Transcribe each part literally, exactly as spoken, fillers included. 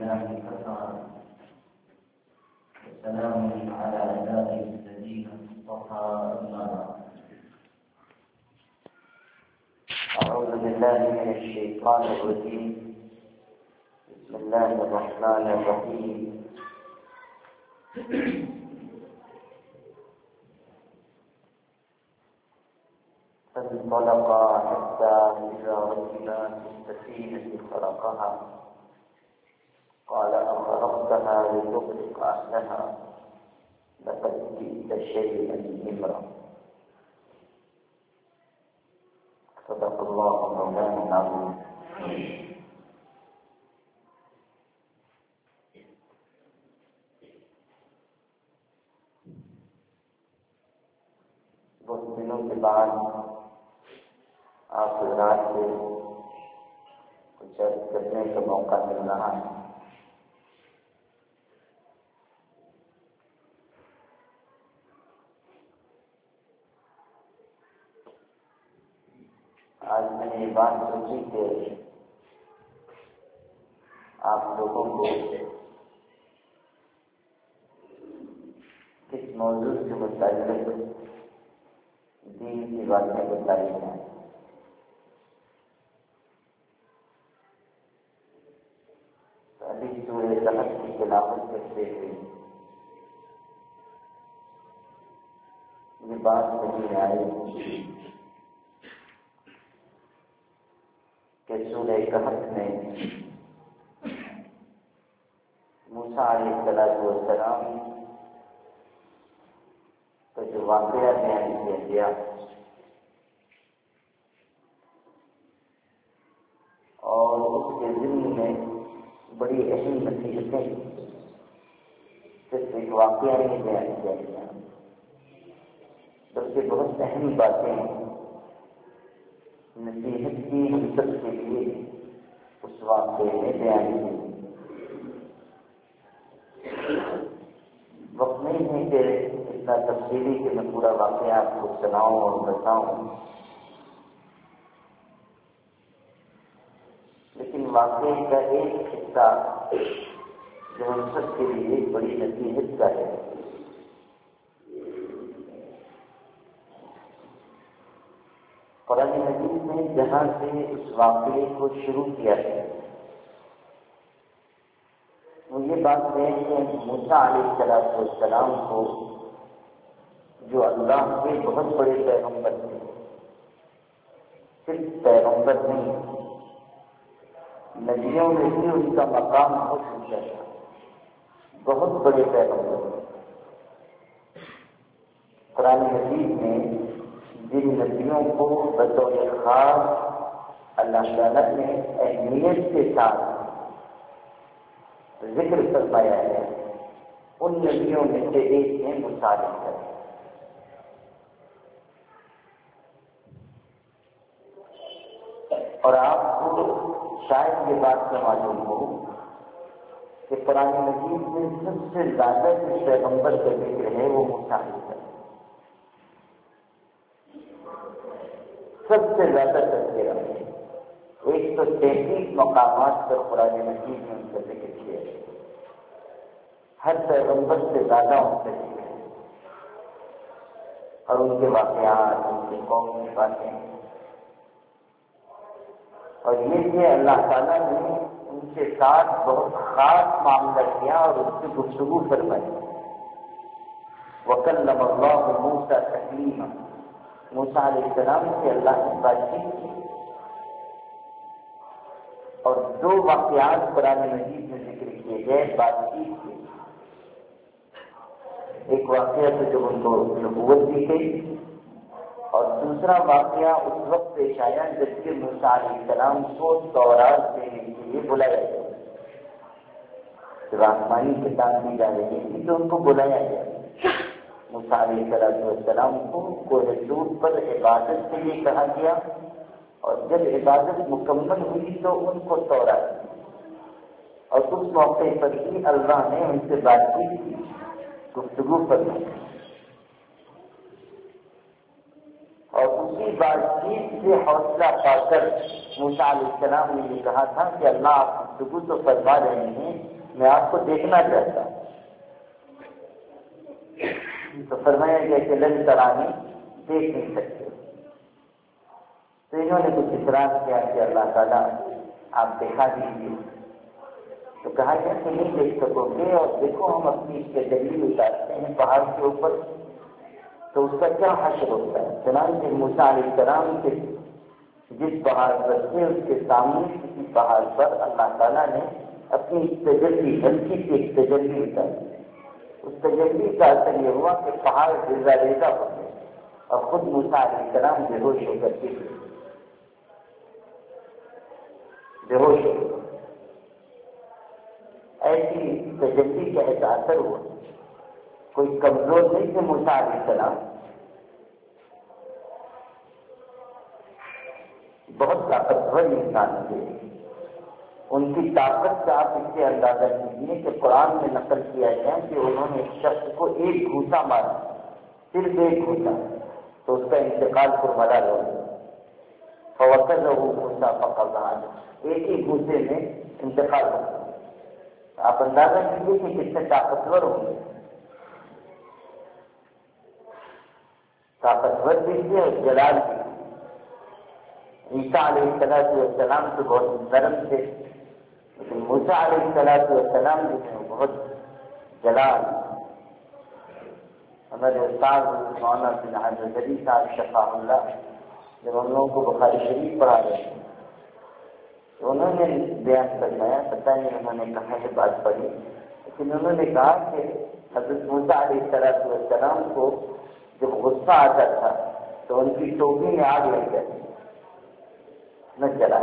لله كفى وسلام على عباده الذين اصطفى أما بعد. أعوذ بالله من الشيطان الرجيم. بسم الله الرحمن الرحيم. فانطلقا حتى إذا ركبا في السفينة خرقها قال أخرقتها لتغرق أهلها لقد جئت شيئا إمرا. صدق الله مولانا العظيم. کچھ دنوں کے بعد آپ حضرات سے کچھ عرض کرنے کا موقع مل رہا ہے. آج میں نے یہ بات سوچی کہ آپ لوگوں کو کس موضوع سے متعلق دین کی باتیں بتائی جائیں. ابھی سورہ کہف کی تلاوت کرتے ہوئے یہ بات نہیں آئی کہ سورہ کہف میں موسیٰ علیہ السلام کا جو واقعہ بیان کیا گیا اور اس کے ضمن میں بڑی اہم نصیحتیں صرف ایک واقعہ نہیں بیان کیا گیا بلکہ بہت اہم باتیں نصیحت کی ہم سب کے لیے اس واقعے میں بیان کی. وقت نہیں ہے کہ اتنا تفصیلی کہ میں پورا واقعہ آپ کو سناؤں اور بتاؤں، لیکن واقعے کا ایک حصہ جو ہم سب کے لیے بڑی نصیحت کا ہے. قرآن مجید نے جہاں سے اس واقعے کو شروع کیا ہے وہ یہ بات ہے کہ موسیٰ علیہ السلام کو جو اللہ کے بہت بڑے پیغمبر تھے، صرف پیغمبر نہیں نبیوں میں بھی ان کا مقام بہت اونچا تھا، بہت بڑے پیغمبر. قرآن مجید میں جن نبیوں کو بطور خاص اللہ تعالیٰ نے اہمیت کے ساتھ ذکر فرمایا ہے ان نبیوں میں سے ایک ہیں موسیٰ علیہ السلام. اور آپ کو شاید یہ بات سے معلوم ہو کہ قرآن مجید میں سب سے زیادہ جس پیغمبر کا ذکر ہے وہ موسیٰ علیہ السلام، سب سے زیادہ تذکرہ ہے. ایک سو تینتیس مقامات پر قرآن مجید میں ان کا ذکر کیا ہے. ہر پیغمبر سے زیادہ ان کا ذکر ہے اور ان کے واقعات، ان کے قوم کی باتیں. اور یہ کہ اللہ تعالیٰ نے ان کے ساتھ بہت خاص معاملہ کیا اور اس کی گفتگو فرمائی. وَكَلَّمَ اللَّهُ مُوسَىٰ تَكْلِيمًا، موسیٰ علیہ السلام سے اللہ نے بات چیت کی. اور دو واقعات قرآن مجید میں ذکر کیے گئے بات چیت کے. ایک واقعہ تو جب ان کو نبوت دی گئی اور دوسرا واقعہ اس وقت پیش آیا جبکہ موسیٰ علیہ السلام کو تورات دینے کے لیے بلایا گیا. جب آسمانی کتاب دی جا رہی تھی تو ان کو بلایا گیا. موسیٰ علیہ السلام کو کوہ طور پر عبادت کے لیے کہا گیا اور جب عبادت مکمل ہوئی تو ان کو تورات دی. اور اس موقع پر ہی اللہ نے ان سے بات چیت کی، گفتگو فرمائی. اور اسی بات چیت سے حوصلہ پا کر موسیٰ علیہ السلام نے یہ کہا تھا کہ اللہ آپ گفتگو تو فرما رہے ہیں، میں آپ کو دیکھنا چاہتا ہوں۔ تو فرمایا گیا کہ لن ترانی، دیکھ نہیں سکتے۔ تو انہوں نے کچھ اعتراض کیا کہ اللہ تعالیٰ آپ دکھا دیجیے۔ تو کہا گیا کہ نہیں دیکھ سکو گے، اور دیکھو ہم اپنی تجلی اتارتے ہیں پہاڑ کے اوپر تو اس کا کیا حشر ہوتا ہے۔ چنانچہ موسیٰ علیہ السلام کے جس پہاڑ پر تھے اس کے سامنے کسی پہاڑ پر اللہ تعالیٰ نے اپنی تجلی، ہلکی سی ایک تجلی اتاری۔ اس تجلی کا اثر یہ ہوا کہ پہاڑ ریزہ ریزہ ہو گئے اور خود موسیٰ علیہ السلام بے ہوش ہو کر گر گئے، بے ہوش ہو گئے۔ ایسی تجلی کا ایسا اثر ہوا، کوئی کمزور نہیں تھے موسیٰ علیہ السلام، بہت طاقتور انسان تھے۔ ان کی طاقت کا آپ اس سے اندازہ کیجیے کہ قرآن میں نقل کیا گیا کہ انہوں نے ایک شخص کو ایک گھوسا مارا، صرف ایک گھوسا، تو اس کا انتقال کرملا ہو گیا۔ فوقر رہو گھوسا فقضان، ایک ہی گھوسے میں انتقال ہو گیا۔ آپ اندازہ کیجیے کہ کتنے طاقتور ہوں گے، طاقتور بھی تھے اور جلال بھی تھے۔ عیسیٰ علیہ السلام تو بہت نرم تھے، لیکن موسیٰ علیہ السلام جو ہے بہت جلال۔ ہمارے استاد مولانا بن حضرت علی صاحب شفا اللہ جب ہم لوگوں کو بخاری شریف پڑھا رہے تھے تو انہوں نے بیان فرمایا، پتہ نہیں انہوں نے کہاں سے بات پڑھی، لیکن انہوں نے کہا کہ حضرت موسیٰ علیہ السلام کو جب غصہ آتا تھا تو ان کی ٹوپی میں آگ لگ جاتی نہ جلا،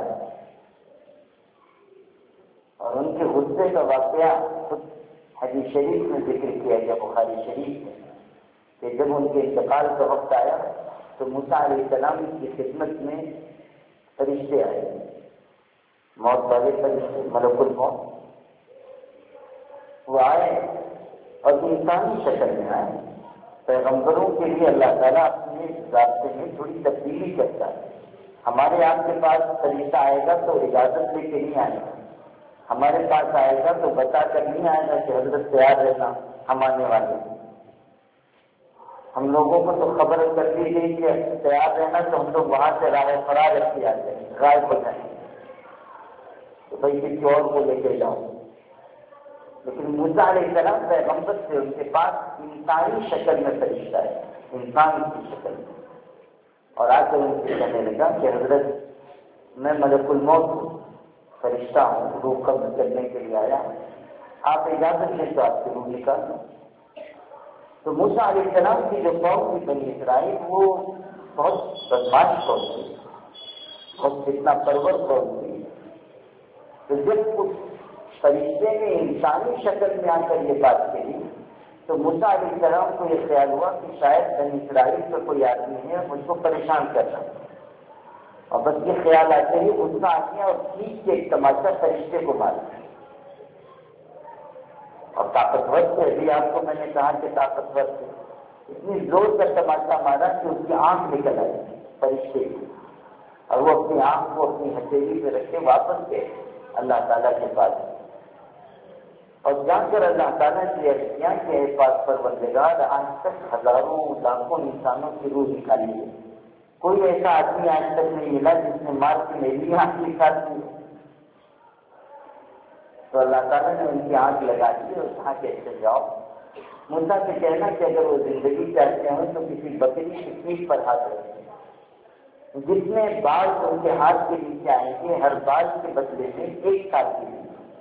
اور ان کے غصے کا واقعہ خود حدیث شریف میں ذکر کیا گیا بخاری شریف میں کہ جب ان کے انتقال کا وقت آیا تو موسیٰ علیہ السلام کی خدمت میں فرشتے آئے، موت والے فرشتے، ملک الموت، وہ آئے اور انسانی شکل میں آئے۔ پیغمبروں کے لیے اللہ تعالیٰ اپنے راستے میں تھوڑی تبدیلی کرتا ہے۔ ہمارے آپ کے پاس فرشتہ آئے گا تو اجازت لے کے نہیں آئے گا، ہمارے پاس آئے گا تو بتا کر نہیں آئے گا کہ حضرت تیار رہنا ہم آنے والے ہیں۔ ہم لوگوں کو تو خبر کر دی گئی کہ تیار رہنا تو ہم لوگ وہاں سے راہ فرار اختیار کریں، غائب ہو جائیں تو بھائی کسی اور کو لے کے جاؤ۔ لیکن موسیٰ علیہ السلام پیغمبر سے ان کے پاس انسانی شکل میں فرشتہ ہے، انسان کی شکل میں، اور آ کر ان سے کہنے لگا کہ حضرت میں ملک الموت فرشتہ ہوں، روح قبض کرنے کے لیے آیا، آپ اجازت لیں تو آپ کی روح نکال دوں۔ تو موسیٰ علیہ السلام کی جو قوم تھی بنی اسرائیل وہ بہت بدماش قوم تھی، بہت فتنہ پرور قوم تھی۔ تو جب اس فرشتے نے انسانی شکل میں آ کر یہ بات کہی تو موسیٰ علیہ السلام کو یہ خیال ہوا کہ شاید بنی اسرائیل کا کوئی آدمی ہے مجھ کو پریشان کرنا، اور بس یہ خیال آتے ہی غصہ آ گیا اور کھینچ کے ایک تماچا فرشتے کو مارا، اور طاقتور سے ابھی آپ کو میں نے کہا کہ طاقتور سے اتنی زور کا تماچا مارا کہ اس کی آنکھ نکل آئی فرشتے کی، اور وہ اپنی آنکھ کو اپنی ہتھیلی پہ رکھ کے واپس گئے اللہ تعالیٰ کے پاس، اور جا کر اللہ تعالیٰ سے کیا کہ پاس پروردگار آج تک ہزاروں لاکھوں انسانوں کی روح نکالی ہے، کوئی ایسا آدمی آج تک نہیں ملا جس نے مار کے میری آنکھ نکال دی۔ تو اللہ تعالیٰ نے ان کی آنکھ لگا دی اور کہا کہ ایسے جاؤ۔ موسیٰ سے کہنا کہ اگر وہ زندگی چاہتے ہوں تو کسی بکری کی پیٹھ پر ہاتھ رکھیں، جتنے بال ان کے ہاتھ کے نیچے آئیں گے ہر بال کے بدلے میں ایک سال کے لیے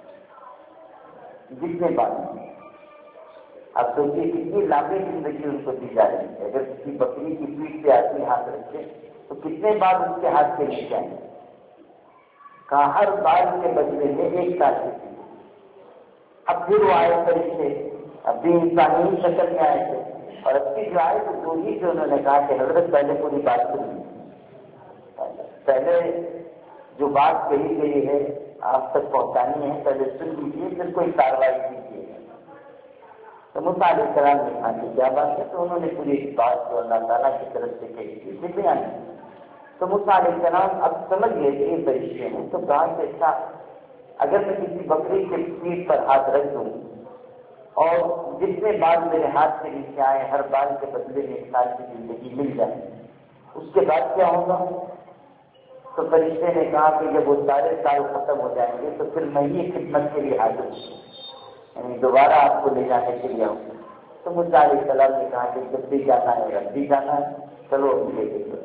جتنے بال، اب سوچیے کتنی لمبی زندگی ان کو دی جا رہی ہے۔ اگر کسی بکری کی پیٹھ پہ آدمی ہاتھ رکھے تو کتنے بال اس کے ہاتھ کے نیچے آئیں گے، کہاں ہر بال کے بدلے میں ایک سال کے لیے۔ اب پھر وہ آئے فرشتے، اب بھی انسانی شکل میں آئے تھے، اور اب بھی جو آئے تو دو ہی سے انہوں نے کہا کہ حضرت پہلے پوری بات سنیے، پہلے جو بات کہی گئی ہے آپ تک پہنچانی ہے، پہلے سن لیجیے پھر کوئی کارروائی کیجیے۔ تو موسیٰ علیہ السلام نے کہا کہ کیا بات ہے؟ تو انہوں نے پوری بات کو اللہ تعالیٰ کی طرف سے کہی تھی بیان کی۔ تو موسیٰ علیہ السلام اب سمجھ گئے کہ یہ فرشتے ہیں، تو کہا کہ اچھا اگر میں کسی بکری کے پیٹھ پر ہاتھ رکھ دوں اور جتنے بال میرے ہاتھ کے نیچے آئے ہر بال کے بدلے میں ایک سال کی زندگی مل جائے، اس کے بعد کیا ہوگا؟ تو فرشتے نے کہا کہ جب وہ سارے سال ختم ہو جائیں گے تو پھر میں یہ خدمت کے لیے حاضر ہوں، یعنی دوبارہ آپ کو لے جانے کے لیے آؤں۔ تو موسیٰ علیہ السلام نے کہا کہ جب بھی جانا ہے رب بھی جانا ہے، چلو لے کے چلو۔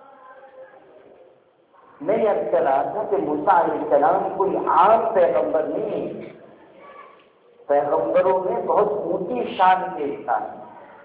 میں یہ عرض کر رہا تھا کہ موسیٰ علیہ السلام کوئی عام پیغمبر نہیں، پیغمبروں میں بہت اونچی شان کے انسان ہیں۔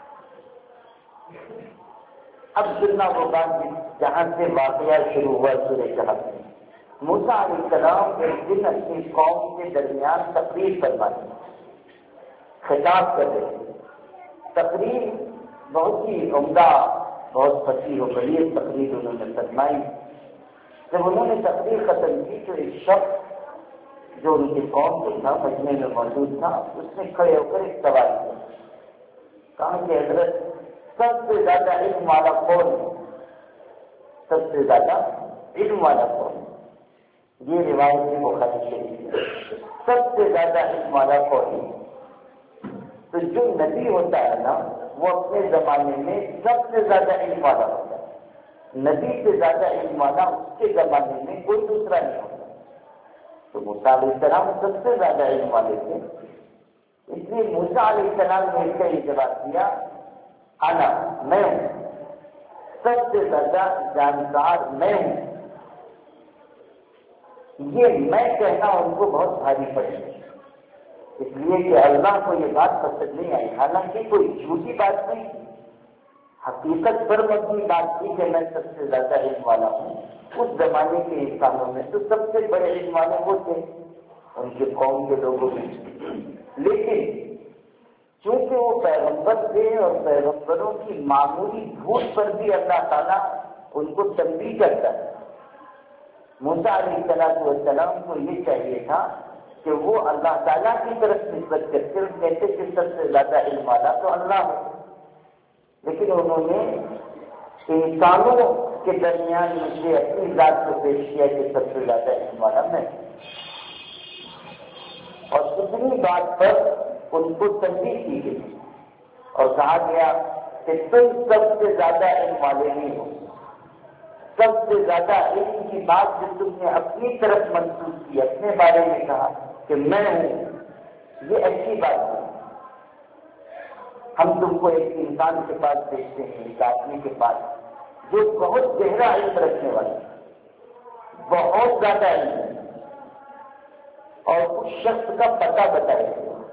اب سننا وہ بات جہاں سے واقعہ شروع ہوا سورہ کہف میں۔ موسیٰ علیہ السلام ایک دن اپنی قوم کے درمیان تقریر فرماتے خطاب کر رہے تھے۔ تقریر بہت ہی عمدہ، بہت فصیح و بلیغ تقریر انہوں نے فرمائی۔ جب انہوں نے تقریر ختم کی تو ایک شخص جو ان کی قوم کو تھا، مجمع میں موجود تھا، اس نے کھڑے ہو کر ایک سوال کیا، کہا کہ حضرت سب سے زیادہ علم والا کون ہے؟ سب سے زیادہ علم والا کون ہے؟ یہ روایت ہے بخاری شریف ہے۔ سب سے زیادہ علم والا کون ہے؟ تو جو نبی ہوتا ہے نا وہ اپنے زمانے میں سب سے زیادہ علم والا ہوتا ہے، نبی سے زیادہ علم والا اس کے زمانے میں کوئی دوسرا نہیں ہوتا۔ تو موسیٰ علیہ السلام سب سے زیادہ علم والے تھے، اس لیے موسیٰ علیہ السلام نے اس کا یہ جواب دیا، انا میں ہوں، سب سے زیادہ جانکار میں ہوں۔ یہ میں کہنا ان کو بہت بھاری پڑے، اس لیے کہ اللہ کو یہ بات پسند نہیں آئی، حالانکہ کوئی جھوٹی بات نہیں، حقیقت پر مبنی بات تھی کہ میں سب سے زیادہ علم والا ہوں۔ اس زمانے کے انسانوں میں تو سب سے بڑے علم والے وہ تھے، ان کے قوم کے لوگوں میں، لیکن چونکہ وہ پیغمبر تھے اور پیغمبروں کی معمولی بھول پر بھی اللہ تعالیٰ ان کو تنبیہ کرتا ہے۔ موسیٰ علیہ السلام کو یہ چاہیے تھا کہ وہ اللہ تعالیٰ کی طرف نسبت کرتے اور کہتے کہ سب سے زیادہ علم والا تو اللہ ہے، لیکن انہوں نے انسانوں کے درمیان مجھے اپنی ذات کو پیش کیا کہ سب سے زیادہ علم والا میں، اور اتنی بات پر ان کو تنبیہ کی گئی اور کہا گیا کہ تم سب سے زیادہ علم والے نہیں ہو۔ سب سے زیادہ علم کی بات جو تم نے اپنی طرف منسوخ کی، اپنے بارے میں کہا کہ میں ہوں، یہ اچھی بات ہے۔ ہم تم کو ایک انسان کے پاس بھیجتے ہیں، ایک آدمی کے پاس جو بہت گہرا علم رکھنے والا، بہت زیادہ علم ہے، اور اس شخص کا پتہ بتائے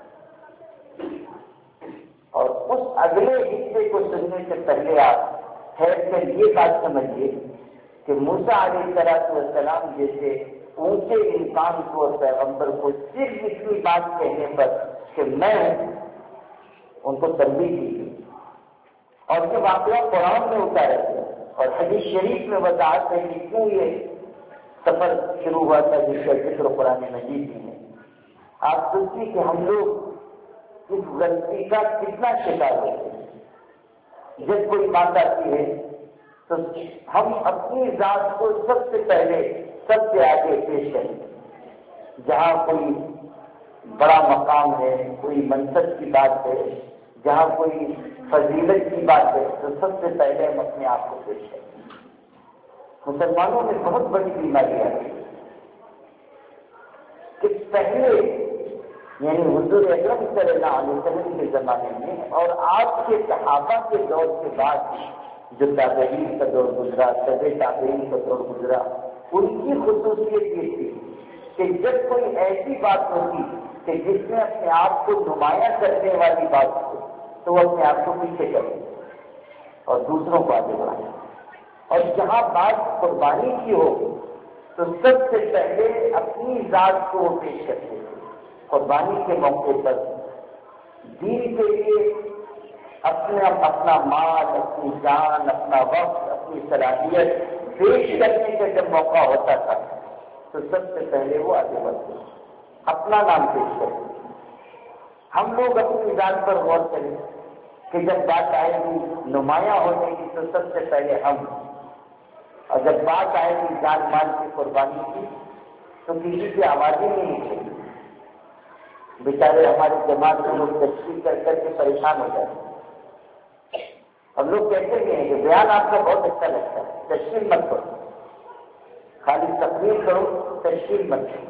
اور اس اگلے حصے کو سننے سے پہلے آپ ٹھہر کر یہ بات سمجھیے کہ موسیٰ علیہ السلام جیسے اونچے انسان کو اور پیغمبر کو صرف اتنی بات کہنے پر کہ میں ان کو تنبیہ کی، اور یہ واقعہ قرآن میں اتارا گیا اور حدیث شریف میں وضاحت ہے کہ کیوں یہ سفر شروع ہوا تھا جس کا ذکر قرآن مجید میں ہے۔ آپ سوچیے کہ ہم لوگ اس غلطی کا کتنا شکار ہوتے ہیں۔ جب کوئی بات آتی ہے تو ہم اپنی ذات کو سب سے پہلے سب سے آگے پیش کریں، جہاں کوئی بڑا مقام ہے، کوئی منصب کی بات ہے، جہاں کوئی فضیلت کی بات ہے تو سب سے پہلے ہم اپنے آپ کو پیش کریں۔ مسلمانوں میں بہت بڑی بیماری آتی ہے کہ پہلے یعنی حضور اکرم صلی اللہ علیہ وسلم کے زمانے میں اور آپ کے صحابہ کے دور کے بعد جو تابعین کا دور گزرا، تبع تابعین کا دور گزرا، ان کی خصوصیت یہ تھی کہ جب کوئی ایسی بات ہوتی کہ جس میں اپنے آپ کو نمایاں کرنے والی بات ہو تو وہ اپنے آپ کو پیچھے کرے اور دوسروں کو آگے بڑھائے، اور جہاں بات قربانی کی ہو تو سب سے پہلے اپنی ذات کو وہ پیش کرتے تھے۔ قربانی کے موقع پر دین کے لیے اپنا اپنا مال، اپنی جان، اپنا وقت، اپنی صلاحیت پیش کرنے کا جب موقع ہوتا تھا تو سب سے پہلے وہ آگے بڑھتے، اپنا نام پیش کرتے۔ ہم لوگ اپنی ذات پر غور کریں کہ جب بات آئے گی نمایاں ہونے کی تو سب سے پہلے ہم، اور جب بات آئے گی جان مال کی قربانی کی تو کسی کی آوازیں نہیں نکلیں گی. بیچارے ہمارے جماعت کے لوگ تشریح کر کر کے پریشان ہو جاتے ہیں. ہم لوگ کہتے بھی ہیں کہ بیان آپ کا بہت اچھا لگتا ہے، تشریح مت کرو، خالی تقریر کرو، تشریح مت کرو.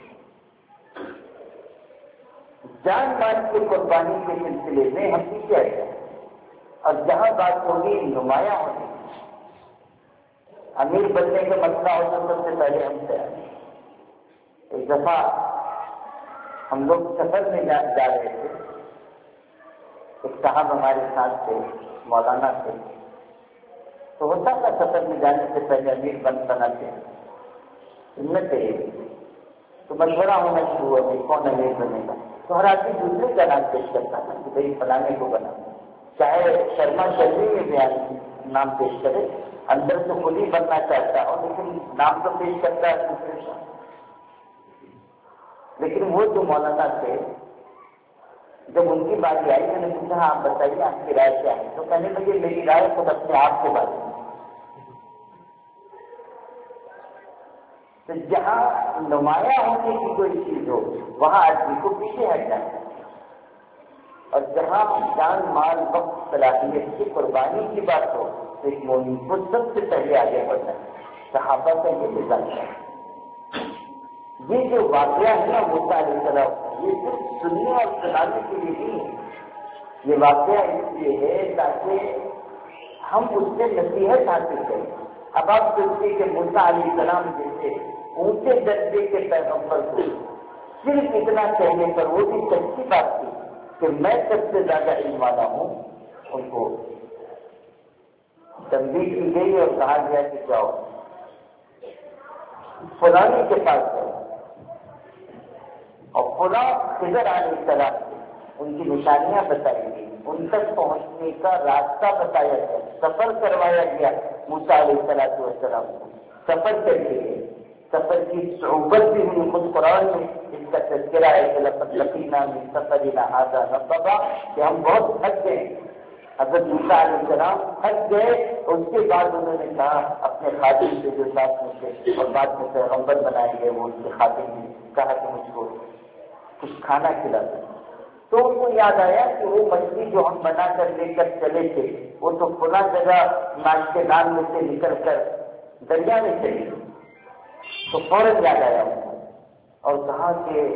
جان مال کی قربانی کے سلسلے میں ہم پیچھے آئے ہیں، اور جہاں بات ہوگی نمایاں ہوگی، امیر بننے کا مسئلہ ہو تو سب سے پہلے ہم سے آئے. ایک دفعہ ہم لوگ سفر میں جا جا رہے تھے، ایک صاحب ہمارے ساتھ تھے، مولانا تھے. تو ہوتا تھا سفر میں جانے سے پہلے امیر بن بناتے سنت ہے، تو مشورہ ہونا شروع ہوا کہ کون امیر بنے گا. تو ہر آدمی دوسرے کا نام پیش کرتا تھا کہ بھائی فلانے کو بنا، چاہے شرما شرمی میں بیان نام پیش کرے، اندر تو خود ہی بننا چاہتا ہو لیکن نام تو پیش کرتا ہے دوسرے کا. لیکن وہ جو مولانا تھے، جب ان کی باری آئی میں نے پوچھا آپ بتائیے آپ کی رائے کیا ہے؟ تو کہنے لگے میری رائے خود اپنے آپ کے بارے میں. تو جہاں نمایاں ہونے کی کوئی چیز ہو وہاں آدمی کو پیچھے ہٹ جانا ہے، اور جہاں جان مال وقت صلاحیت کی قربانی کی بات ہو تو ایک مومن کو سب سے پہلے آگے بڑھنا ہے. صحابہ کا یہ مزاج ہے. یہ جو واقعہ ہے نا موسیٰ علیہ السلام، یہ صرف سننے اور سنانے کے لیے نہیں ہے، یہ واقعہ اس لیے ہے تاکہ ہم اس سے نصیحت حاصل کریں. اب آپ سوچیے کہ موسیٰ علیہ السلام جیسے اونچے درجے کے پیغمبر کو صرف اتنا کہنے پر وہ بھی سچی بات تھی کہ میں سب سے زیادہ علم والا ہوں، ان کو تنبیہ کی گئی اور کہا گیا کہ جاؤ فلانے کے پاس جاؤ، اور فلاں خضر علیہ السلام ان کی نشانیاں بتائی گئی، ان تک پہنچنے کا راستہ بتایا گیا، سفر کروایا گیا. موسیٰ علیہ السلام کو سفر کر کے سفر کی صعوبت بھی ہوئی. خود قرآن میں اس کا تذکرہ ہے کہ لقد لقینا من سفرنا ھذا نصبا، کہ ہم بہت تھک گئے. حضرت موسیٰ علیہ السلام تھک گئے، اس کے بعد انہوں نے کہا اپنے خادم سے جو ساتھ میں تھے اور بعد میں پیغمبر بنائے گئے وہ ان کے خادم نے کہا کہ مجھ کو کچھ کھانا کھلا دو. تو ان کو یاد آیا کہ وہ مچھلی جو ہم بنا کر لے کر چلے تھے وہ تو فلاں جگہ ناشتے نان میں سے نکل کر دریا میں چلی. تو فوراً یاد آیا اور کہا کہ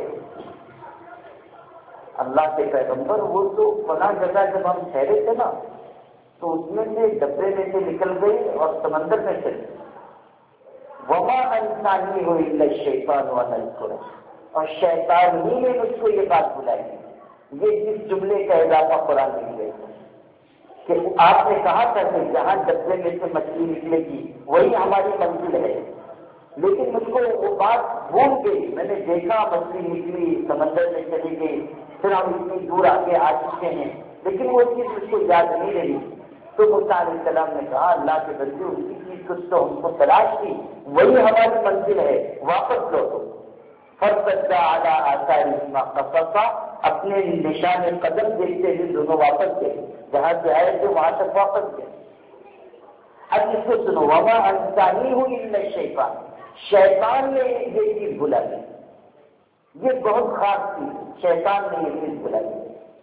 اللہ کے پیغمبر وہ تو فلاں جگہ جب ہم ٹھہرے تھے نا تو اس میں سے ڈبے میں سے نکل گئی اور سمندر میں چلی. وما انسانی ہو الا الشیطان ونذکر، اور شیطان ہی نے مجھ کو یہ بات بلائی. یہ جس جملے کا اضافہ قرآن میں گئے کہ آپ نے کہا تھا کہ جہاں ڈبے میں سے مچھلی نکلے گی وہی ہماری منزل ہے، لیکن مجھ کو وہ بات بھول گئی. میں نے دیکھا مچھلی نکلی سمندر میں چلی گئی، پھر ہم اتنی دور آگے آ چکے ہیں لیکن وہ چیز مجھ کو یاد نہیں رہی. تو موسیٰ علیہ السلام نے کہا اللہ کے بندے اسی چیز کچھ تو ہم کو تلاش کی، وہی ہماری منزل ہے، واپس لوٹو. فارتدا علی آثارہما قصصا، اپنے نشان قدم دیکھتے ہوئے دونوں واپس گئے، جہاں سے آئے تھے وہاں تک واپس گئے. اب اس کو سنو، وما انسانیہ الا الشیطان، شیطان نے یہ چیز بلا دی. یہ بہت خاص چیز، شیطان نے یہ چیز بلا دی.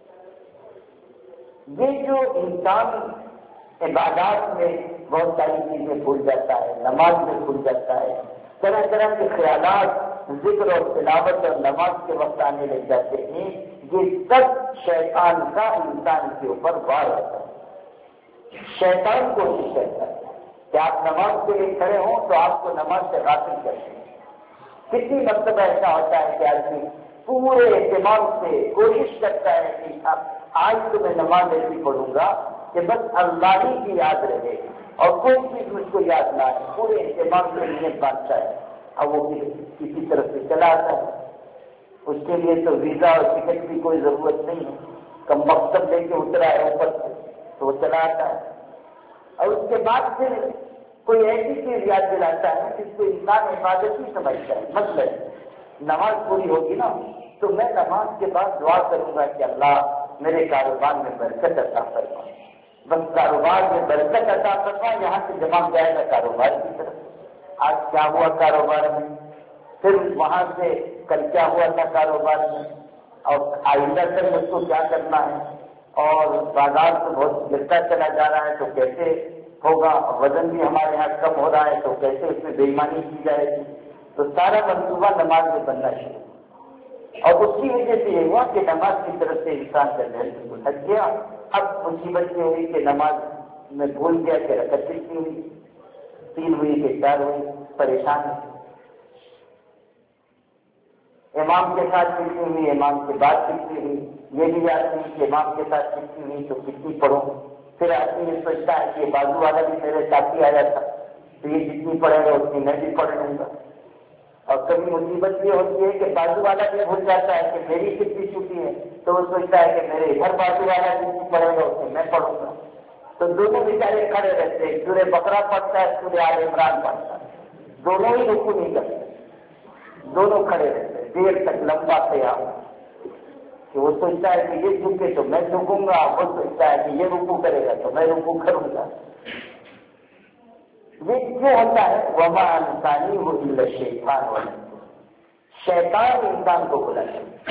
یہ جو انسان عبادات میں بہت ساری چیزیں بھول جاتا ہے، نماز میں بھول جاتا ہے، طرح طرح کے خیالات ذکر اور تلاوت اور نماز کے وقت آنے لگ جاتے ہیں، یہ سب شیطان کا انسان کے اوپر وار ہوتا ہے. شیطان کوشش کرتا ہے کہ آپ نماز کے لیے کھڑے ہوں تو آپ کو نماز سے غافل کرتے ہیں. کتنی مرتبہ ایسا ہوتا ہے کہ آدمی پورے اہتمام سے کوشش کرتا ہے کہ آج تو میں نماز ایسی پڑھوں گا کہ بس اللہ ہی کی یاد رہے اور کوئی چیز مجھ کو یاد نہ آئے، پورے اہتمام سے نیت باندھتا ہے. اب وہ کسی طرف سے چلا آتا ہے، اس کے لیے تو ویزا اور ٹکٹ کی کوئی ضرورت نہیں ہے، کم مقصد لے کے اترا ہے اوپر سے تو وہ چلا آتا ہے. اور اس کے بعد پھر کوئی ایسی چیز یاد دلاتا ہے جس کو انسان حفاظت ہی سمجھتا ہے. مطلب نماز پوری ہوگی نا تو میں نماز کے بعد دعا کروں گا کہ اللہ میرے کاروبار میں برکت عطا فرما، بس کاروبار میں برکت عطا فرما، یہاں سے جمع جائے گا کاروبار کی طرف۔ آج کیا ہوا کاروبار میں، پھر وہاں سے کل کیا ہوا تھا کاروبار میں، اور آئندہ تک مجھ کو کیا کرنا ہے، اور بازار تو بہت گرتا چلا جا رہا ہے تو کیسے ہوگا، وزن بھی ہمارے یہاں کم ہو رہا ہے تو کیسے اس میں بے ایمانی کی جائے گی۔ تو سارا منصوبہ نماز میں بننا شروع، اور اس کی وجہ سے یہ ہوا کہ نماز کی طرف سے انسان کا ذہن بالکل ہٹ گیا۔ اب مصیبت یہ ہوئی کہ نماز میں بھول گیا کہ رکعت کتنی ہوئی، تین ہوئی کہ چار ہوئی، پریشان ہے۔ امام کے ساتھ کتنی ہوئی، امام کے بعد کتنی ہوئی، یہ بھی یاد نہیں کہ امام کے ساتھ کتنی ہوئی تو کتنی پڑھوں۔ پھر آدمی یہ سوچتا ہے کہ یہ بازو والا بھی میرے ساتھ ہی آیا تھا تو یہ جتنی پڑھے گا اتنی میں بھی پڑھ لوں گا۔ اور کبھی مصیبت یہ ہوتی ہے کہ بازو والا بھی بھول جاتا ہے کہ میری کتنی چھٹی ہے، تو وہ سوچتا ہے کہ میرے ادھر بازو والا جتنی پڑھے گا اتنی میں پڑھوں گا۔ تو دونوں بیچارے کھڑے رہتے ہیں، سورہ بقرہ پڑھتا ہے، سورہ آل عمران پڑھتا ہے، دونوں ہی رکوع نہیں کرتے، دونوں کھڑے رہتے ہیں دیر تک، لمبا قیام کہ وہ سوچتا ہے کہ یہ جھکے تو میں جھکوں گا، وہ سوچتا ہے کہ یہ رکوع کرے گا تو میں رکوع کروں گا۔ یہ کیوں ہوتا ہے؟ وما انسانی وہ الا شیطان والا، شیطان انسان کو بلاتا ہے۔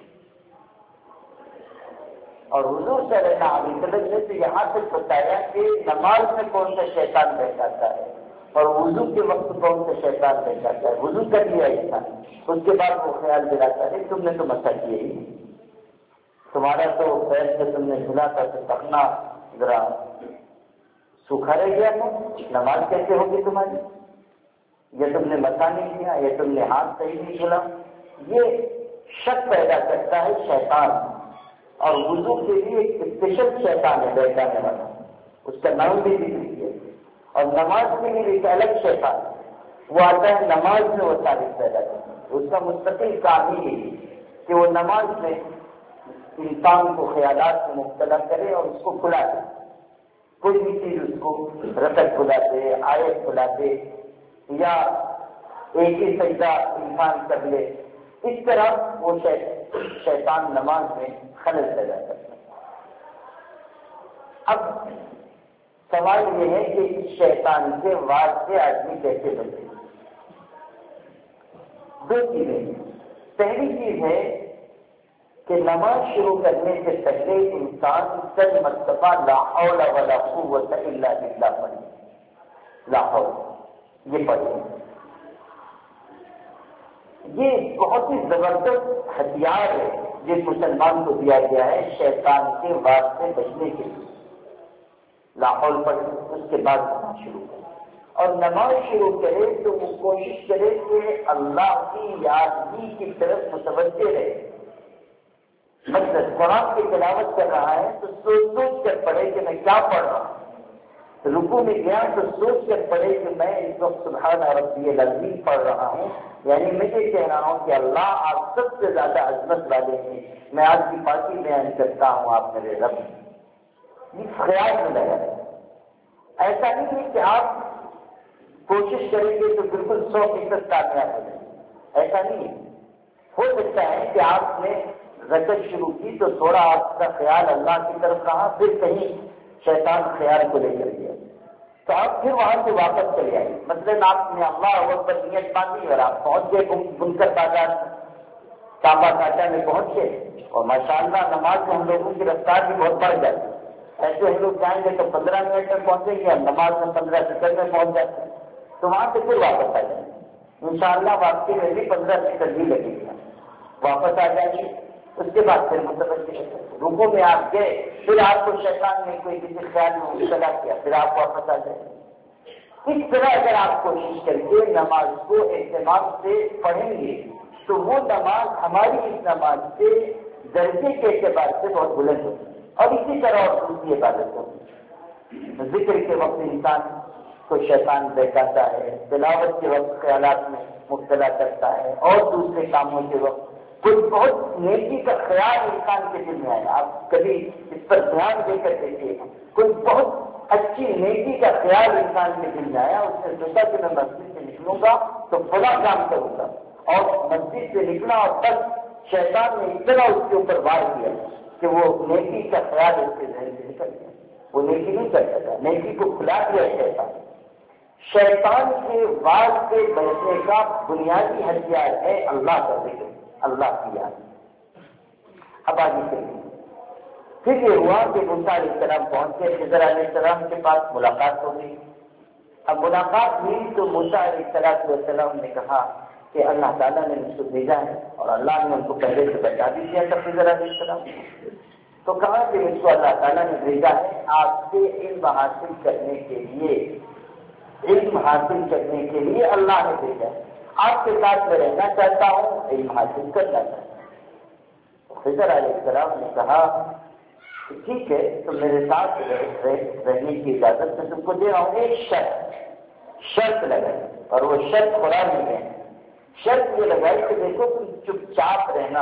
اور حضور صلی اللہ علیہ وسلم نے تو یہاں تک بتایا کہ نماز میں کون سا شیطان بیٹھاتا ہے اور وضو کے وقت کون سا شیطان بیٹھاتا ہے۔ وضو کر لیا انسان، اس کے بعد وہ خیال دلاتا ہے تم نے تو مسا کیا ہی، تمہارا تو پیر سے تم نے دھلا تھا تو ٹکنا ذرا سوکھا رہ گیا تھا، نماز کیسے ہوگی تمہاری؟ یا تم نے مسا نہیں کیا، یا تم نے ہاتھ صحیح نہیں دھلا۔ یہ شک پیدا کرتا ہے شیطان، اور وضو کے لیے ایک اسپیشل شیطان ہے بیٹھانے والا، اس کا نام بھی ذکر کیا۔ اور نماز کے لیے ایک الگ شیطان وہ آتا ہے، نماز میں وہ تعریف پیدا کرتا ہے، اس کا مستقل کام ہی ہے کہ وہ نماز میں انسان کو خیالات میں مبتلا کرے اور اس کو بھلا دے، کوئی بھی چیز اس کو رکعت بھلا دے، آیت بھلا دے، یا ایک ہی سجدہ انسان کر لے، اس طرح وہ شیطان نماز میں خلل پیدا کرتا ہے۔ اب سوال یہ ہے کہ اس شیطان کے وار سے آدمی کیسے بچے؟ دو چیزیں، پہلی چیز ہے کہ نماز شروع کرنے سے پہلے انسان چند مرتبہ لا حول ولا قوت الا باللہ پڑھے، لا حول یہ پڑھے۔ یہ بہت ہی زبردست ہتھیار ہے جس مسلمان کو دیا گیا ہے شیطان کے وار سے بچنے کے لیے۔ لا حول پڑھے، اس کے بعد نماز شروع کرے، اور نماز شروع کرے تو وہ کوشش کرے کہ اللہ کی یادگی کی طرف متوجہ رہے۔ مطلب قرآن کی تلاوت کر رہا ہے تو سوچ سوچ کر پڑھے کہ میں کیا پڑھ رہا ہوں، رکوع میں گیا تو سوچ کر پڑھے کہ میں اس وقت سبحان ربی العظیم پڑھ رہا ہوں، یعنی میں یہ کہہ رہا ہوں کہ اللہ آپ سب سے زیادہ عظمت والے ہیں، میں آپ کی پاکی بیان کرتا ہوں، آپ میرے رب۔ اس خیال میں لگا ہے، ایسا نہیں ہے کہ آپ کوشش کریں گے تو بالکل سو فیصد کامیاب ہو جائیں، ایسا نہیں ہے۔ ہو سکتا ہے کہ آپ نے رکعت شروع کی تو تھوڑا آپ کا خیال اللہ کی طرف رہا، پھر کہیں شیطان خیال کو لے کر گیا تو آپ پھر وہاں سے واپس چلے آئے۔ مثلاً آپ نے اللہ اکبر نیت باندھی اور آپ پہنچ گئے بنکر بازار میں، تانبا کاٹا میں پہنچ گئے، اور ماشاءاللہ نماز میں ہم لوگوں کی رفتار بھی بہت بڑھ جاتی ہے، ایسے ہم لوگ جائیں گے تو پندرہ منٹ میں پہنچیں گے اور نماز میں پندرہ سیکنڈ میں پہنچ جاتے ہیں، تو وہاں سے پھر واپس آ جائیں گے، انشاءاللہ واپسی میں بھی پندرہ سیکنڈ بھی لگے گا، واپس آ جائیں گے۔ اس کے بعد پھر متوجہ رکوع میں آپ گئے، پھر آپ کو شیطان نے کوئی کسی خیال میں مبتلا کیا، پھر آپ واپس آ جائیں۔ اس طرح اگر آپ کوشش کر کے نماز کو اہتمام سے پڑھیں گے تو وہ نماز ہماری اس نماز کے درجے کے اعتبار سے بہت بلند ہوتی ہے۔ اور اسی طرح اور دوسری عبادت ہوتی، ذکر کے وقت انسان کو شیطان بہکاتا ہے، تلاوت کے وقت خیالات میں مبتلا کرتا ہے، اور دوسرے کاموں کے وقت کوئی بہت نیکی کا خیال انسان کے دل میں آیا، آپ کبھی اس پر دھیان دے کر دیکھیے، کوئی بہت اچھی نیکی کا خیال انسان کے دل میں آیا، اس نے سوچا کہ میں مسجد سے نکلوں گا تو فلاں کام کروں گا، اور مسجد سے نکلا اور بس شیطان نے اتنا اس کے اوپر وار کیا کہ وہ نیکی کا خیال اس کے ذہن سے نکل گیا، وہ نیکی نہیں کر سکا، نیکی کو کھلا دیا شیطان۔ شیطان کے وار سے بچنے کا بنیادی ہتھیار ہے اللہ کا ذکر، اللہ کی یاد۔ اب آگے چلیے، پھر یہ ہوا کہ موسیٰ علیہ السلام پہنچے، خضر علیہ السلام کے پاس ملاقات ہو گئی۔ اب ملاقات ہوئی تو موسیٰ علیہ السلام نے کہا کہ اللہ تعالیٰ نے مجھ کو بھیجا ہے، اور اللہ نے ان کو پہلے سے بتا بھی دیا تھا خضر علیہ السلام۔ تو کہا کہ مجھ کو اللہ تعالیٰ نے بھیجا ہے آپ سے علم حاصل کرنے کے لیے، علم حاصل کرنے کے لیے اللہ نے بھیجا ہے، آپ کے ساتھ میں رہنا چاہتا ہوں، علم حاصل کرنا چاہتا ہوں۔ خضر علیہ السلام نے کہا کہ ٹھیک ہے، تو میرے ساتھ رہنے کی اجازت میں تم کو دے رہا ہوں، ایک شرط شرط لگائی، اور وہ شرط قرآن میں ہے۔ شرط یہ لگائی کہ دیکھو تم چپ چاپ رہنا،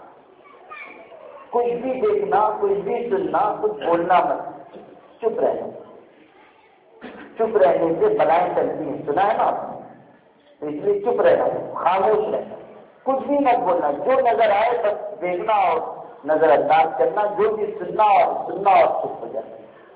کچھ بھی دیکھنا، کچھ بھی سننا، کچھ بولنا مت، چپ رہنا۔ چپ رہنے سے بلائیں چلتی ہیں، سنا ہے نا آپ نے، تو اس لیے چپ رہنا، خاموش رہنا، کچھ بھی مت بولنا، جو نظر آئے بس دیکھنا اور نظر انداز کرنا، جو بھی سننا اور سننا اور چپ ہو جانا۔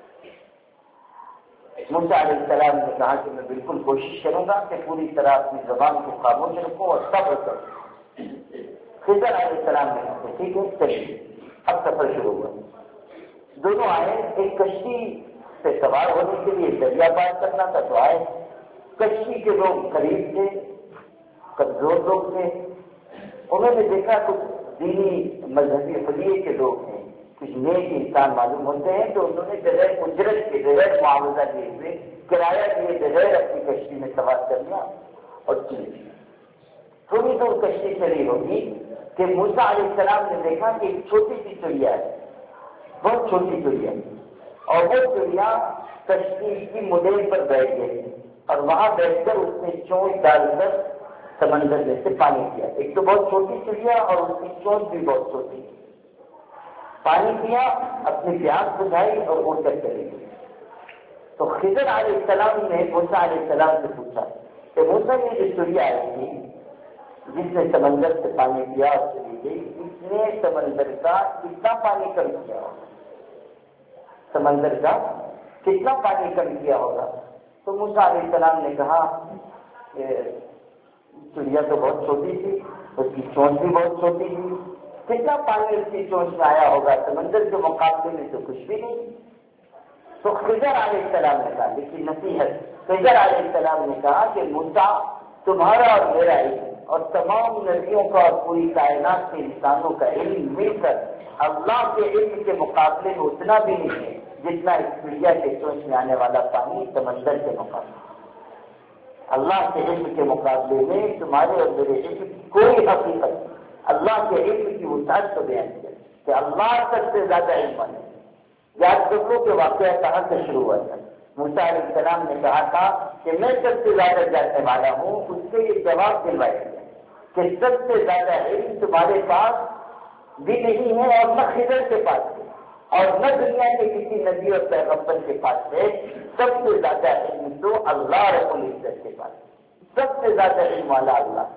موسیٰ علیہ السلام نے کہا کہ میں بالکل کوشش کروں گا کہ پوری طرح اپنی زبان کو خاموش رکھوں اور صبر کروں۔ خضر علیہ السلام نے کہا ٹھیک ہے چلیے، اب سفر شروع ہوا۔ دونوں آئے، ایک کشتی سے سوار ہونے کے لیے دریا پار کرنا تھا تو آئے۔ کشتی کے لوگ قریب تھے، کمزور لوگ تھے، انہوں نے دیکھا کچھ دینی مذہبی خلیے کے لوگ ہیں، کچھ نیک انسان معلوم ہوتے ہیں، تو انہوں نے بغیر اجرت کے، بغیر معاوضہ دیے ہوئے، کرایہ دیے بغیر اپنی کشتی میں سوار کر لیا اور چلی گئی۔ تھوڑی دور کشتی چلی ہوگی کہ موسیٰ علیہ السلام نے دیکھا کہ ایک چھوٹی سی چڑیا ہے، بہت چھوٹی چڑیا، اور وہ چڑیا کشتی کی مڈیل پر بیٹھ گئی اور وہاں بیٹھ کر اس نے چونچ ڈال کر سمندر میں سے پانی پیا۔ ایک تو بہت چھوٹی چڑیا اور اس کی چونچ بھی بہت چھوٹی، پانی پیا، اپنی پیاس بجھائی اور اڑ کر چلی گئی۔ تو خضر علیہ السلام نے موسیٰ علیہ السلام سے پوچھا کہ موسیٰ یہ جو چڑیا آئی تھی جس نے سمندر سے پانی پیا اور چلی گئی، اس نے سمندر کا کتنا پانی کم کیا ہوگا؟ سمندر کا کتنا پانی کم کیا ہوگا؟ تو موسیٰ علیہ السلام نے کہا کہ چڑیا تو بہت چھوٹی تھی، اس کی چونچ بھی بہت چھوٹی تھی، کتنا پانی اس کی چونچ میں آیا ہوگا؟ سمندر کے مقابلے میں تو کچھ بھی نہیں۔ تو خضر علیہ السلام نے کہا، لیکن نصیحت، خضر علیہ السلام نے کہا کہ موسیٰ تمہارا اور میرا علم اور تمام نبیوں کا اور پوری کائنات کے انسانوں کا علم مل کر اللہ کے علم کے مقابلے میں اتنا بھی نہیں ہے جتنا اس چڑیا کے چونچ میں آنے والا پانی سمندر کے مقابلے۔ اللہ کے علم کے مقابلے میں تمہارے اور میرے علم کی کوئی حقیقت، اللہ کے علم کی وسعت کو بیان کیا کہ اللہ سب سے زیادہ علم ہے۔ یاد رکھو کہ واقعہ کہاں سے شروع ہوا تھا؟ موسیٰ علیہ السلام نے کہا تھا کہ میں سب سے زیادہ جاننے والا ہوں، اس سے یہ جواب دلوایا گیا کہ سب سے زیادہ علم تمہارے پاس بھی نہیں ہے اور نہ خضر کے پاس ہے اور نہ دنیا کے کسی نبی اور پیغمبر کے پاس ہے۔ سب سے زیادہ علم تو اللہ رب العزت کے پاس ہے، سب سے زیادہ علم والا اللہ،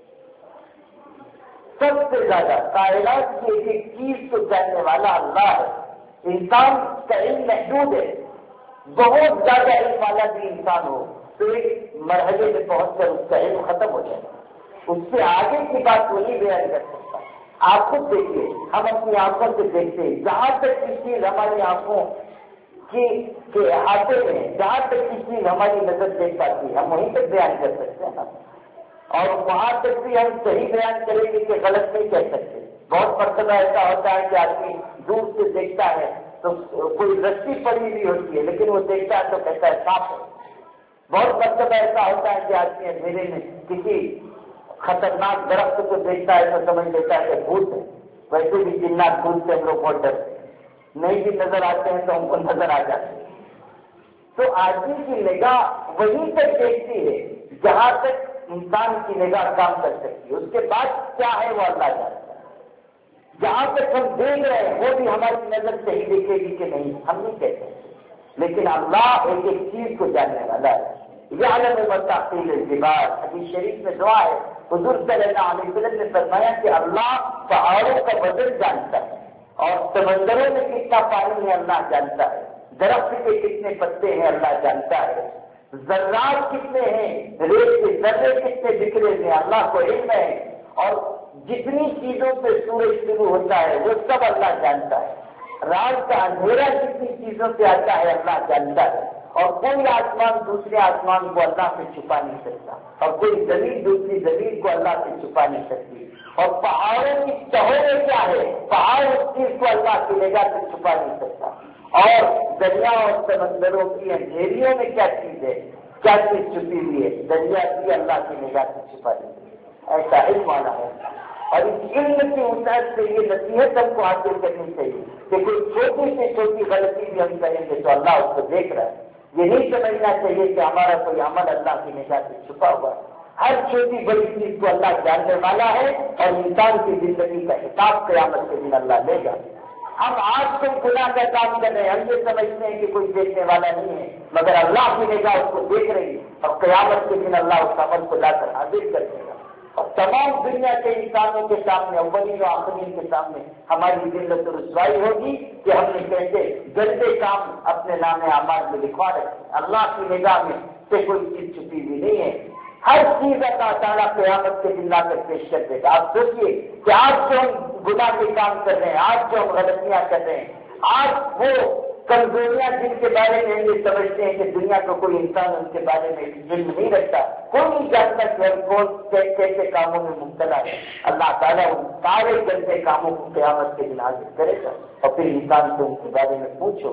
سب سے زیادہ کائنات کی ایک ایک چیز کو جاننے والا اللہ ہے۔ انسان کا علم محدود ہے، بہت زیادہ علم والا بھی انسان ہو تو ایک مرحلے میں پہنچ کر اس کا علم ختم ہو جائے، اس سے آگے کی بات وہ نہیں بیان کر سکتا۔ آپ خود دیکھیے، ہم اپنی آنکھوں سے دیکھتے ہیں، جہاں تک کی چیز ہماری آنکھوں کی کے احاطے میں، جہاں تک کی چیز ہماری نظر دیکھ پاتی ہے ہم وہیں تک بیان کر سکتے ہیں، اور وہاں تک بھی ہم صحیح بیان کریں گے کہ غلط نہیں کہہ سکتے۔ بہت مرتبہ ایسا ہوتا ہے کہ آدمی دور سے دیکھتا ہے تو کوئی رسی پڑی ہوئی ہوتی ہے لیکن وہ دیکھتا ہے تو کہتا ہے صاف ہے۔ بہت مرتبہ ایسا ہوتا ہے کہ آدمی اندھیرے میں کسی خطرناک درخت کو دیکھتا ہے تو سمجھ لیتا ہے کہ بھوت ہے۔ ویسے بھی جنات بھوت سے ہم لوگ بہت ڈرتے ہیں، نہیں بھی نظر آتے ہیں تو ہم کو نظر آ جاتے ہیں۔ تو آدمی کی نگاہ وہیں تک دیکھتی ہے جہاں تک انسان کی نگاہ کام کر سکتی ہے، اس کے بعد کیا ہے وہ اللہ جانتا ہے۔ جہاں تک ہم دیکھ رہے ہیں وہ بھی ہماری نظر صحیح دیکھے گی کہ نہیں ہم نہیں کہتے، لیکن اللہ ایک ایک چیز کو جاننے والا ہے۔ یعلم متاقیل الجبال، حدیث شریف میں دعا ہے، حضور صلی اللہ علیہ وسلم نے فرمایا کہ اللہ پہاڑوں کا وزن جانتا ہے، اور سمندروں میں کتنا پانی ہے اللہ جانتا ہے، درخت کے کتنے پتے ہیں اللہ جانتا ہے، ذرات کتنے ہیں، ریت کے ذرے کتنے بکھرے ہیں اللہ کو علم ہے، اور جتنی چیزوں سے سورج شروع ہوتا ہے وہ سب اللہ جانتا ہے، رات کا اندھیرا جتنی چیزوں سے آتا ہے اللہ جانتا ہے، اور کوئی آسمان دوسرے آسمان کو اللہ سے چھپا نہیں سکتا، اور کوئی زمین دوسری زمین کو اللہ سے چھپا نہیں سکتی، اور پہاڑوں کی تہوں میں کیا ہے، پہاڑ اس چیز کو اللہ کی نگاہ سے چھپا نہیں سکتا، اور دریا اور سمندروں کی اندھیریوں میں کیا چیز ہے، کیا چیز چھپی ہوئی ہے، دریا بھی اللہ کی نگاہ سے چھپا نہیں سکتا، ایسا علم والا ہے۔ اور اس علم کی وسعت سے یہ نصیحت ہم کو حاصل کرنی چاہیے کہ کوئی چھوٹی سے چھوٹی غلطی بھی ہم کریں گے تو اللہ اس کو دیکھ رہا ہے، یہ نہیں سمجھنا چاہیے کہ ہمارا کوئی عمل اللہ کی نگاہ سے چھپا ہوا ہے، ہر چھوٹی بڑی چیز کو اللہ جاننے والا ہے، اور انسان کی زندگی کا حساب قیامت کے دن اللہ لے گا۔ ہم آج کوئی گناہ کا کام کر رہے ہیں، ہم یہ سمجھتے ہیں کہ کوئی دیکھنے والا نہیں ہے، مگر اللہ کی نگاہ اس کو دیکھ رہی ہے، اور قیامت کے دن اللہ اس عمل کو لا کر حاضر کر دے گا، اور تمام دنیا کے انسانوں کے سامنے، اولین و آخرین کے سامنے ہماری ذلت و رسوائی ہوگی کہ ہم نے کیسے گندے کام اپنے نام اعمال میں لکھوا رکھے۔ اللہ کی نگاہ میں سے کوئی چیز چھپی ہوئی نہیں ہے، ہر چیز اللہ تعالیٰ قیامت کے دن لا کر پیش کر دے گا۔ آپ سوچیے کہ آج جو ہم گناہ کے کام کر رہے ہیں، آج جو ہم غلطیاں کر رہے ہیں، آج وہ کمزوریاں جن کے بارے میں یہ سمجھتے ہیں کہ دنیا کو کوئی انسان ان کے بارے میں علم نہیں رکھتا، کوئی نہیں جانتا کہ ہم کون کیسے کاموں میں مبتلا ہے، اللہ تعالیٰ ان سارے گندے کاموں کو قیامت کے دن حاضر کرے گا، اور پھر انسان سے ان کے بارے میں پوچھو۔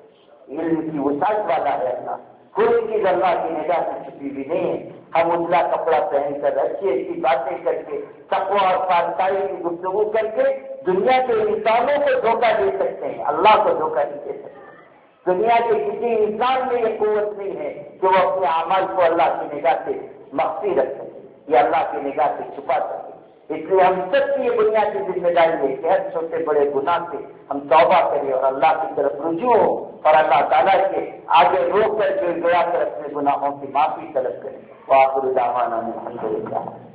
علم کی وسعت والا ہے اللہ، کوئی چیز اللہ کی نگاہ سے چھپی بھی نہیں ہے۔ ہم ادلا کپڑا پہن کر اچھی اچھی باتیں کر کے تقویٰ اور پاکیزگی کی گفتگو کر کے دنیا کے انسانوں کو دھوکہ دے سکتے ہیں، اللہ کو دھوکہ نہیں دے سکتے۔ دنیا کے کسی انسان میں یہ قوت نہیں ہے کہ وہ اپنے اعمال کو اللہ کی نگاہ سے مخفی رکھ سکے یا اللہ کی نگاہ سے چھپا سکے۔ اس لیے ہم سب کی یہ بنیادی ذمہ داری ہے کہ ہر چھوٹے بڑے گناہ سے ہم توبہ کریں اور اللہ کی طرف رجوع ہو، اور اللہ تعالیٰ کے آگے روک کر جو گیا کر اپنے گناہوں کی معافی طلب کریں۔ وآخر دعوانا الحمد للہ۔